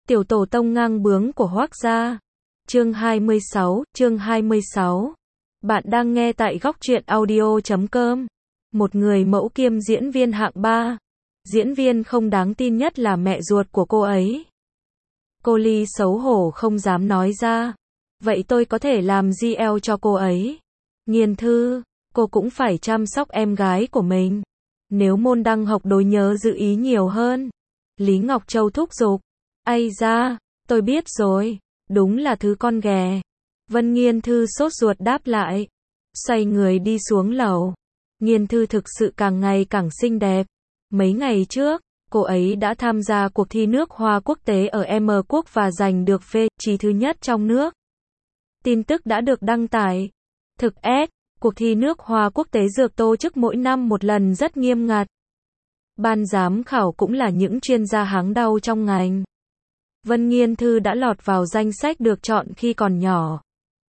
Tiểu tổ tông ngang bướng của Hoác gia. Chương 26. Bạn đang nghe tại góc truyện audio.com. Một người mẫu kiêm diễn viên hạng 3. Diễn viên không đáng tin nhất là mẹ ruột của cô ấy. Cô Ly xấu hổ không dám nói ra. Vậy tôi có thể làm GL cho cô ấy. Nghiên Thư, cô cũng phải chăm sóc em gái của mình. Nếu môn đăng học đối nhớ giữ ý nhiều hơn. Lý Ngọc Châu thúc giục. Ây da, tôi biết rồi, đúng là thứ con ghẻ. Vân Nghiên Thư sốt ruột đáp lại. Xoay người đi xuống lầu. Nghiên Thư thực sự càng ngày càng xinh đẹp. Mấy ngày trước, cô ấy đã tham gia cuộc thi nước hoa quốc tế ở M Quốc và giành được vị thứ nhất trong nước. Tin tức đã được đăng tải. Thực S, cuộc thi nước hoa quốc tế dược tổ chức mỗi năm một lần rất nghiêm ngặt. Ban giám khảo cũng là những chuyên gia háng đau trong ngành. Vân Nghiên Thư đã lọt vào danh sách được chọn khi còn nhỏ.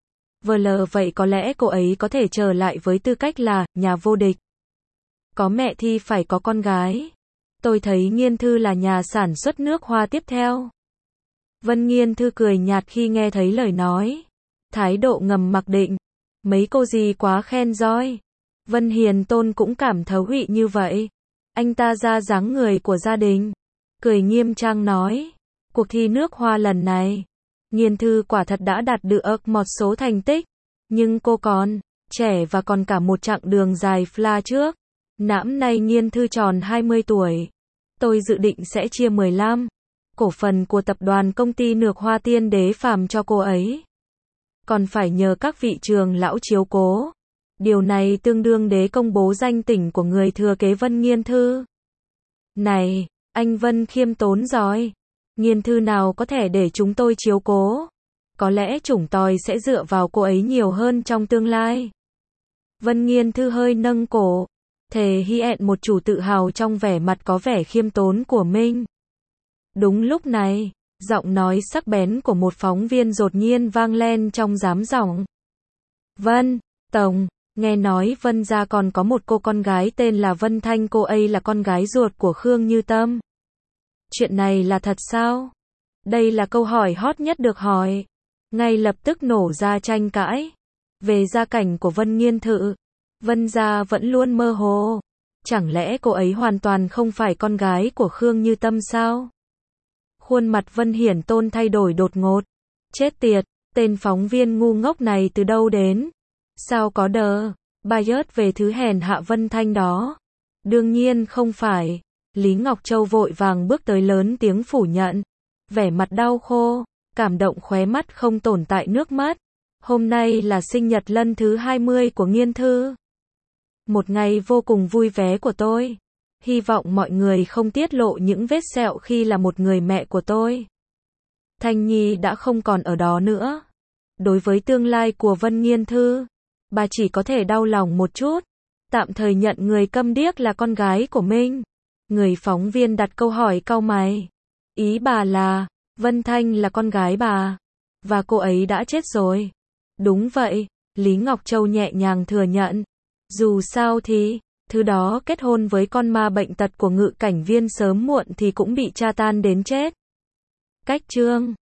Vậy có lẽ cô ấy có thể trở lại với tư cách là nhà vô địch. Có mẹ thì phải có con gái. Tôi thấy Nghiên Thư là nhà sản xuất nước hoa tiếp theo. Vân Nghiên Thư cười nhạt khi nghe thấy lời nói. Thái độ ngầm mặc định. Mấy cô gì quá khen roi. Vân Hiền Tôn cũng cảm thấu hụy như vậy. Anh ta ra dáng người của gia đình. Cười nghiêm trang nói. Cuộc thi nước hoa lần này, Nghiên Thư quả thật đã đạt được một số thành tích. Nhưng cô còn trẻ và còn cả một chặng đường dài phla trước. Năm nay Nghiên Thư tròn 20 tuổi. Tôi dự định sẽ chia 15 cổ phần của tập đoàn công ty Nược Hoa Tiên Đế Phàm cho cô ấy. Còn phải nhờ các vị trưởng lão chiếu cố. Điều này tương đương đế công bố danh tỉnh của người thừa kế Vân Nghiên Thư. Này, anh Vân khiêm tốn rồi. Nghiên Thư nào có thể để chúng tôi chiếu cố. Có lẽ chủng tòi sẽ dựa vào cô ấy nhiều hơn trong tương lai. Vân Nghiên Thư hơi nâng cổ. Thể hiện một chủ tự hào trong vẻ mặt có vẻ khiêm tốn của mình. Đúng lúc này, giọng nói sắc bén của một phóng viên đột nhiên vang lên trong giám giọng. Vân, Tổng, nghe nói Vân gia còn có một cô con gái tên là Vân Thanh, cô ấy là con gái ruột của Khương Như Tâm. Chuyện này là thật sao? Đây là câu hỏi hot nhất được hỏi. Ngay lập tức nổ ra tranh cãi. Về gia cảnh của Vân Nghiên Thư, Vân gia vẫn luôn mơ hồ. Chẳng lẽ cô ấy hoàn toàn không phải con gái của Khương Như Tâm sao? Khuôn mặt Vân Hiển Tôn thay đổi đột ngột. Chết tiệt, tên phóng viên ngu ngốc này từ đâu đến? Sao có bias về thứ hèn hạ Vân Thanh đó? Đương nhiên không phải. Lý Ngọc Châu vội vàng bước tới lớn tiếng phủ nhận. Vẻ mặt đau khô, cảm động khóe mắt không tồn tại nước mắt. Hôm nay là sinh nhật lần thứ 20 của Nghiên Thư. Một ngày vô cùng vui vẻ của tôi. Hy vọng mọi người không tiết lộ những vết sẹo khi là một người mẹ của tôi. Thanh Nhi đã không còn ở đó nữa. Đối với tương lai của Vân Nghiên Thư, bà chỉ có thể đau lòng một chút. Tạm thời nhận người câm điếc là con gái của mình. Người phóng viên đặt câu hỏi cau mày. Ý bà là, Vân Thanh là con gái bà, và cô ấy đã chết rồi. Đúng vậy, Lý Ngọc Châu nhẹ nhàng thừa nhận. Dù sao thì, thứ đó kết hôn với con ma bệnh tật của Ngự Cảnh Viên sớm muộn thì cũng bị tra tan đến chết. Cách chương